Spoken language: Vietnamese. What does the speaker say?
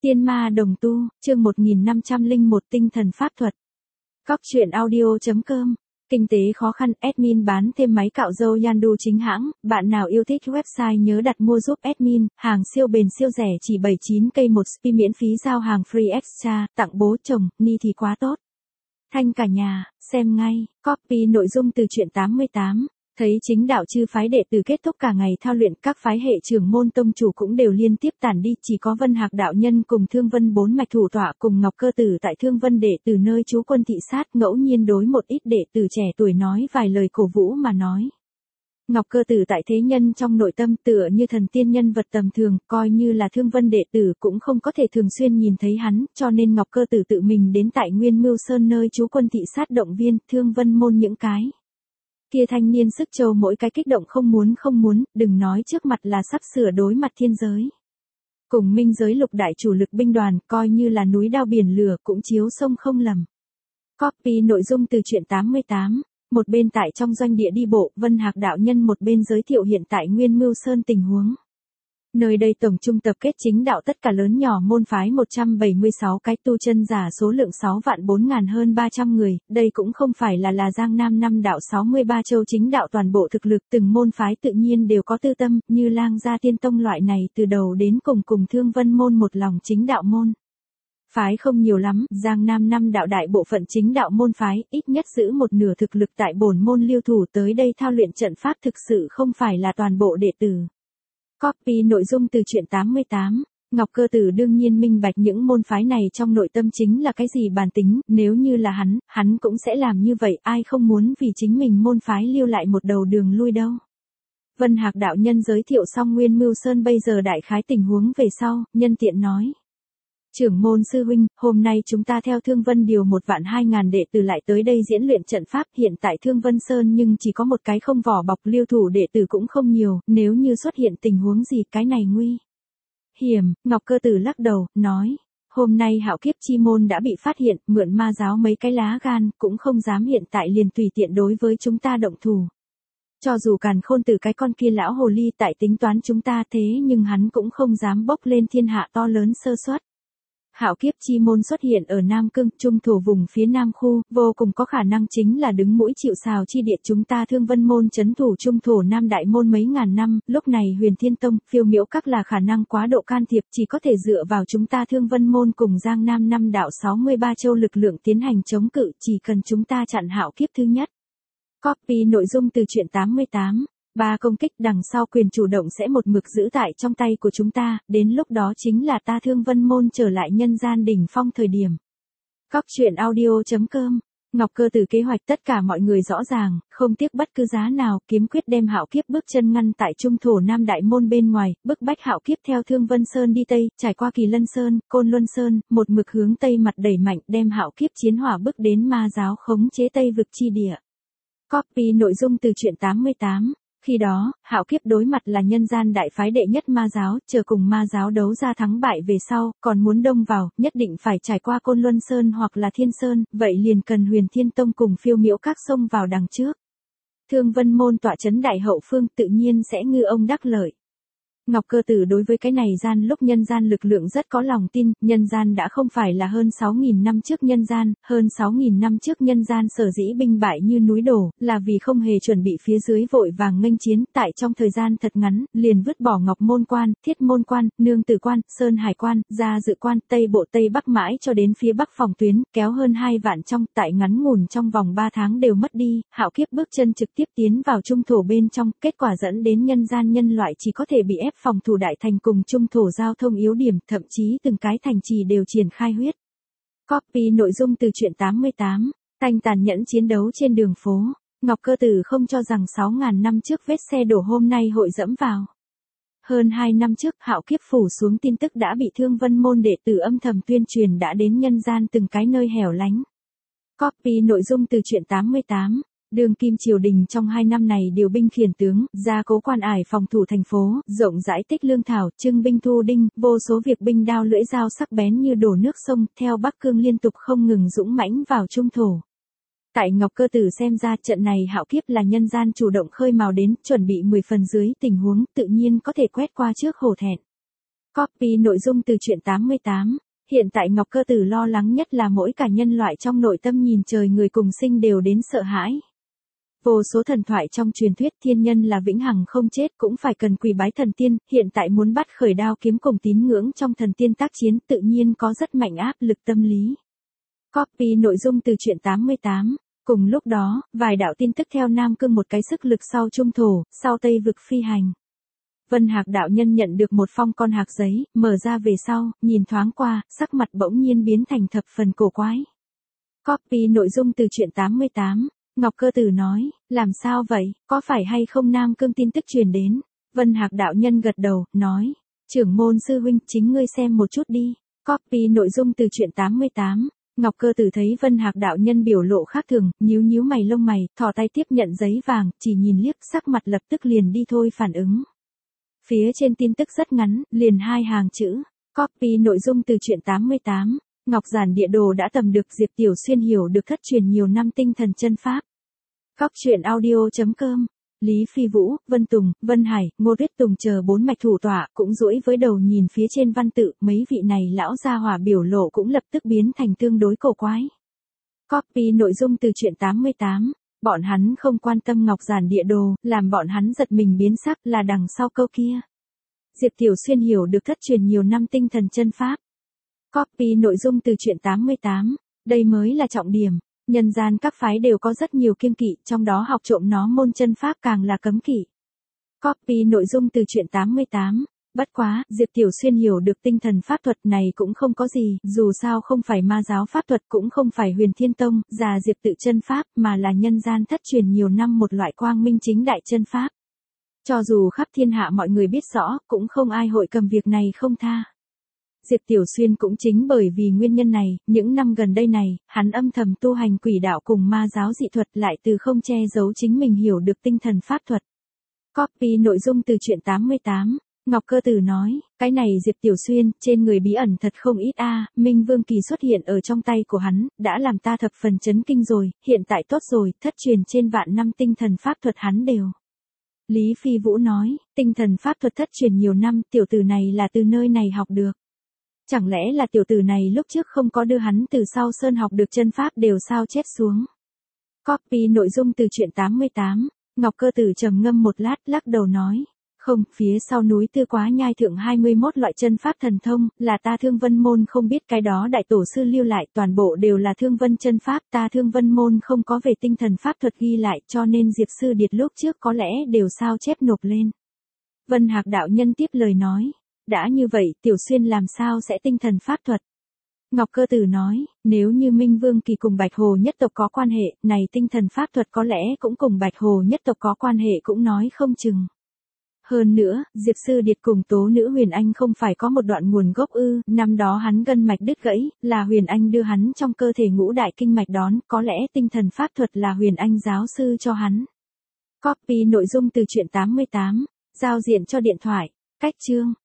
Tiên ma đồng tu, chương 1501 tinh thần pháp thuật. Cóc truyện audio.com. Kinh tế khó khăn, admin bán thêm máy cạo râu Yandu chính hãng, bạn nào yêu thích website nhớ đặt mua giúp admin, hàng siêu bền siêu rẻ chỉ 79k một spi miễn phí giao hàng free extra, tặng bố chồng, ni thì quá tốt. Thanh cả nhà, xem ngay, copy nội dung từ truyện 88. Thấy chính đạo chư phái đệ tử kết thúc cả ngày thao luyện, các phái hệ trưởng môn tông chủ cũng đều liên tiếp tản đi, chỉ có Vân Hạc đạo nhân cùng Thương Vân bốn mạch thủ tọa cùng Ngọc Cơ Tử tại Thương Vân đệ tử nơi trú quân thị sát, ngẫu nhiên đối một ít đệ tử trẻ tuổi nói vài lời cổ vũ mà nói. Ngọc Cơ Tử tại thế nhân trong nội tâm tựa như thần tiên nhân vật tầm thường, coi như là Thương Vân đệ tử cũng không có thể thường xuyên nhìn thấy hắn, cho nên Ngọc Cơ Tử tự mình đến tại Nguyên Mưu Sơn nơi trú quân thị sát động viên Thương Vân môn những cái kia thanh niên sức châu mỗi cái kích động không muốn, đừng nói trước mặt là sắp sửa đối mặt thiên giới. Cùng minh giới lục đại chủ lực binh đoàn, coi như là núi đao biển lửa cũng chiếu sông không lầm. Copy nội dung từ truyện 88, một bên tại trong doanh địa đi bộ, Vân Hạc đạo nhân một bên giới thiệu hiện tại Nguyên Mưu Sơn tình huống. Nơi đây tổng trung tập kết chính đạo tất cả lớn nhỏ môn phái 176 cái, tu chân giả số lượng 6 vạn 4 ngàn hơn 300 người, đây cũng không phải là Giang Nam năm đạo 63 châu chính đạo toàn bộ thực lực, từng môn phái tự nhiên đều có tư tâm, như Lang Gia Tiên Tông loại này từ đầu đến cùng Thương Vân môn một lòng chính đạo môn. Phái không nhiều lắm, Giang Nam năm đạo đại bộ phận chính đạo môn phái, ít nhất giữ một nửa thực lực tại bổn môn lưu thủ tới đây thao luyện trận pháp thực sự không phải là toàn bộ đệ tử. Copy nội dung từ truyện 88, Ngọc Cơ Tử đương nhiên minh bạch những môn phái này trong nội tâm chính là cái gì bản tính, nếu như là hắn cũng sẽ làm như vậy, ai không muốn vì chính mình môn phái lưu lại một đầu đường lui đâu. Vân Hạc đạo nhân giới thiệu xong Nguyên Mưu Sơn bây giờ đại khái tình huống về sau, nhân tiện nói. Trưởng môn sư huynh, hôm nay chúng ta theo Thương Vân điều 1.200.000 đệ tử lại tới đây diễn luyện trận pháp, hiện tại Thương Vân Sơn nhưng chỉ có một cái không vỏ bọc, lưu thủ đệ tử cũng không nhiều, nếu như xuất hiện tình huống gì cái này nguy hiểm. Ngọc Cơ Tử lắc đầu, nói, hôm nay Hạo Kiếp chi môn đã bị phát hiện, mượn ma giáo mấy cái lá gan, cũng không dám hiện tại liền tùy tiện đối với chúng ta động thủ. Cho dù Càn Khôn Tử cái con kia lão hồ ly tại tính toán chúng ta thế nhưng hắn cũng không dám bốc lên thiên hạ to lớn sơ suất. Hạo Kiếp chi môn xuất hiện ở Nam Cương, trung thổ vùng phía Nam khu, vô cùng có khả năng chính là đứng mũi chịu sào chi địa chúng ta Thương Vân môn trấn thủ trung thổ Nam Đại môn mấy ngàn năm, lúc này Huyền Thiên Tông, Phiêu Miễu các là khả năng quá độ can thiệp, chỉ có thể dựa vào chúng ta Thương Vân môn cùng Giang Nam năm đạo 63 châu lực lượng tiến hành chống cự, chỉ cần chúng ta chặn Hạo Kiếp thứ nhất. Copy nội dung từ truyện 88. Ba công kích đằng sau quyền chủ động sẽ một mực giữ tại trong tay của chúng ta, đến lúc đó chính là ta Thương Vân môn trở lại nhân gian đỉnh phong thời điểm. Cóc truyện audio.com. Ngọc Cơ Tử kế hoạch tất cả mọi người rõ ràng, không tiếc bất cứ giá nào, kiếm quyết đem Hạo Kiếp bước chân ngăn tại trung thổ Nam Đại môn bên ngoài, bức bách Hạo Kiếp theo Thương Vân Sơn đi tây, trải qua Kỳ Lân Sơn, Côn Luân Sơn, một mực hướng tây mặt đẩy mạnh, đem Hạo Kiếp chiến hỏa bước đến ma giáo khống chế Tây vực chi địa. Copy nội dung từ truyện 88. Khi đó, Hạo Kiếp đối mặt là nhân gian đại phái đệ nhất ma giáo, chờ cùng ma giáo đấu ra thắng bại về sau, còn muốn đông vào, nhất định phải trải qua Côn Luân Sơn hoặc là Thiên Sơn, vậy liền cần Huyền Thiên Tông cùng Phiêu Miễu các sông vào đằng trước. Thương Vân môn tọa trấn đại hậu phương tự nhiên sẽ ngư ông đắc lợi. Ngọc Cơ Tử đối với cái này lúc nhân gian lực lượng rất có lòng tin, nhân gian đã không phải là hơn 6.000 năm trước nhân gian, hơn 6.000 năm trước nhân gian sở dĩ binh bại như núi đổ, là vì không hề chuẩn bị phía dưới vội vàng nghênh chiến, tại trong thời gian thật ngắn, liền vứt bỏ Ngọc Môn Quan, Thiết Môn Quan, Nương Tử Quan, Sơn Hải Quan, Gia Dự Quan, Tây Bộ Tây Bắc mãi cho đến phía Bắc phòng tuyến, kéo hơn 2 vạn tại ngắn ngủn trong vòng 3 tháng đều mất đi, Hạo Kiếp bước chân trực tiếp tiến vào trung thổ bên trong, kết quả dẫn đến nhân gian nhân loại chỉ có thể bị ép phòng thủ đại thành cùng trung thổ giao thông yếu điểm, thậm chí từng cái thành trì đều triển khai huyết. Copy nội dung từ truyện 88, tanh tàn nhẫn chiến đấu trên đường phố, Ngọc Cơ Tử không cho rằng 6.000 năm trước vết xe đổ hôm nay hội dẫm vào. Hơn 2 năm trước Hạo Kiếp phủ xuống tin tức đã bị Thương Vân môn đệ tử âm thầm tuyên truyền đã đến nhân gian từng cái nơi hẻo lánh. Copy nội dung từ truyện 88. Đương kim triều đình trong 2 năm này điều binh khiển tướng, gia cố quan ải phòng thủ thành phố, rộng rãi tích lương thảo, trưng binh thu đinh, vô số việc binh đao lưỡi dao sắc bén như đổ nước sông, theo Bắc Cương liên tục không ngừng dũng mãnh vào trung thổ. Tại Ngọc Cơ Tử xem ra trận này Hạo Kiếp là nhân gian chủ động khơi mào đến, chuẩn bị 10 phần dưới tình huống, tự nhiên có thể quét qua trước hổ thẹn. Copy nội dung từ truyện 88. Hiện tại Ngọc Cơ Tử lo lắng nhất là mỗi cả nhân loại trong nội tâm nhìn trời người cùng sinh đều đến sợ hãi. Vô số thần thoại trong truyền thuyết thiên nhân là vĩnh hằng không chết cũng phải cần quỳ bái thần tiên, hiện tại muốn bắt khởi đao kiếm cùng tín ngưỡng trong thần tiên tác chiến tự nhiên có rất mạnh áp lực tâm lý. Copy nội dung từ truyện 88. Cùng lúc đó, vài đạo tin tức theo Nam Cương một cái sức lực sau trung thổ, sau Tây vực phi hành. Vân Hạc đạo nhân nhận được một phong con hạc giấy, mở ra về sau, nhìn thoáng qua, sắc mặt bỗng nhiên biến thành thập phần cổ quái. Copy nội dung từ truyện 88. Ngọc Cơ Tử nói, làm sao vậy, có phải hay không Nam Cương tin tức truyền đến? Vân Hạc đạo nhân gật đầu, nói, trưởng môn sư huynh chính ngươi xem một chút đi. Copy nội dung từ truyện 88. Ngọc Cơ Tử thấy Vân Hạc đạo nhân biểu lộ khác thường, nhíu mày lông mày, thò tay tiếp nhận giấy vàng, chỉ nhìn liếc sắc mặt lập tức liền đi thôi phản ứng. Phía trên tin tức rất ngắn, liền 2 hàng chữ. Copy nội dung từ truyện 88. Ngọc Giản địa đồ đã tầm được Diệp Tiểu Xuyên hiểu được thất truyền nhiều năm tinh thần chân pháp. Góc truyện audio.com. Lý Phi Vũ, Vân Tùng, Vân Hải, Ngô Tuyết Tùng chờ 4 mạch thủ tọa cũng duỗi với đầu nhìn phía trên văn tự, mấy vị này lão gia hỏa biểu lộ cũng lập tức biến thành tương đối cổ quái. Copy nội dung từ truyện 88. Bọn hắn không quan tâm Ngọc Giản địa đồ, làm bọn hắn giật mình biến sắc là đằng sau câu kia. Diệp Tiểu Xuyên hiểu được thất truyền nhiều năm tinh thần chân pháp. Copy nội dung từ truyện 88. Đây mới là trọng điểm. Nhân gian các phái đều có rất nhiều kiêng kỵ, trong đó học trộm nó môn chân pháp càng là cấm kỵ. Copy nội dung từ truyện 88. Bất quá, Diệp Tiểu Xuyên hiểu được tinh thần pháp thuật này cũng không có gì, dù sao không phải ma giáo pháp thuật cũng không phải Huyền Thiên Tông, già Diệp tự chân pháp, mà là nhân gian thất truyền nhiều năm một loại quang minh chính đại chân pháp. Cho dù khắp thiên hạ mọi người biết rõ, cũng không ai hội cầm việc này không tha. Diệp Tiểu Xuyên cũng chính bởi vì nguyên nhân này, những năm gần đây này, hắn âm thầm tu hành quỷ đạo cùng ma giáo dị thuật lại từ không che giấu chính mình hiểu được tinh thần pháp thuật. Copy nội dung từ truyện 88. Ngọc Cơ Tử nói, cái này Diệp Tiểu Xuyên, trên người bí ẩn thật không ít a, Minh Vương Kỳ xuất hiện ở trong tay của hắn, đã làm ta thập phần chấn kinh rồi, hiện tại tốt rồi, thất truyền trên vạn năm tinh thần pháp thuật hắn đều. Lý Phi Vũ nói, tinh thần pháp thuật thất truyền nhiều năm, tiểu tử này là từ nơi này học được. Chẳng lẽ là tiểu tử này lúc trước không có đưa hắn từ sau sơn học được chân pháp đều sao chép xuống. Copy nội dung từ truyện 88. Ngọc Cơ Tử trầm ngâm một lát lắc đầu nói. Không, phía sau núi Tư Quá Nhai thượng 21 loại chân pháp thần thông, là ta Thương Vân Môn không biết cái đó đại tổ sư lưu lại toàn bộ đều là Thương Vân chân pháp, ta Thương Vân Môn không có về tinh thần pháp thuật ghi lại cho nên Diệp Sư Điệt lúc trước có lẽ đều sao chép nộp lên. Vân Hạc đạo nhân tiếp lời nói. Đã như vậy, Tiểu Xuyên làm sao sẽ tinh thần pháp thuật? Ngọc Cơ Tử nói, nếu như Minh Vương Kỳ cùng Bạch Hồ nhất tộc có quan hệ, này tinh thần pháp thuật có lẽ cũng cùng Bạch Hồ nhất tộc có quan hệ cũng nói không chừng. Hơn nữa, Diệp Sư Điệt cùng Tố Nữ Huyền Anh không phải có một đoạn nguồn gốc ư, năm đó hắn gân mạch đứt gãy, là Huyền Anh đưa hắn trong cơ thể ngũ đại kinh mạch đón, có lẽ tinh thần pháp thuật là Huyền Anh giáo sư cho hắn. Copy nội dung từ truyện 88, giao diện cho điện thoại, cách chương.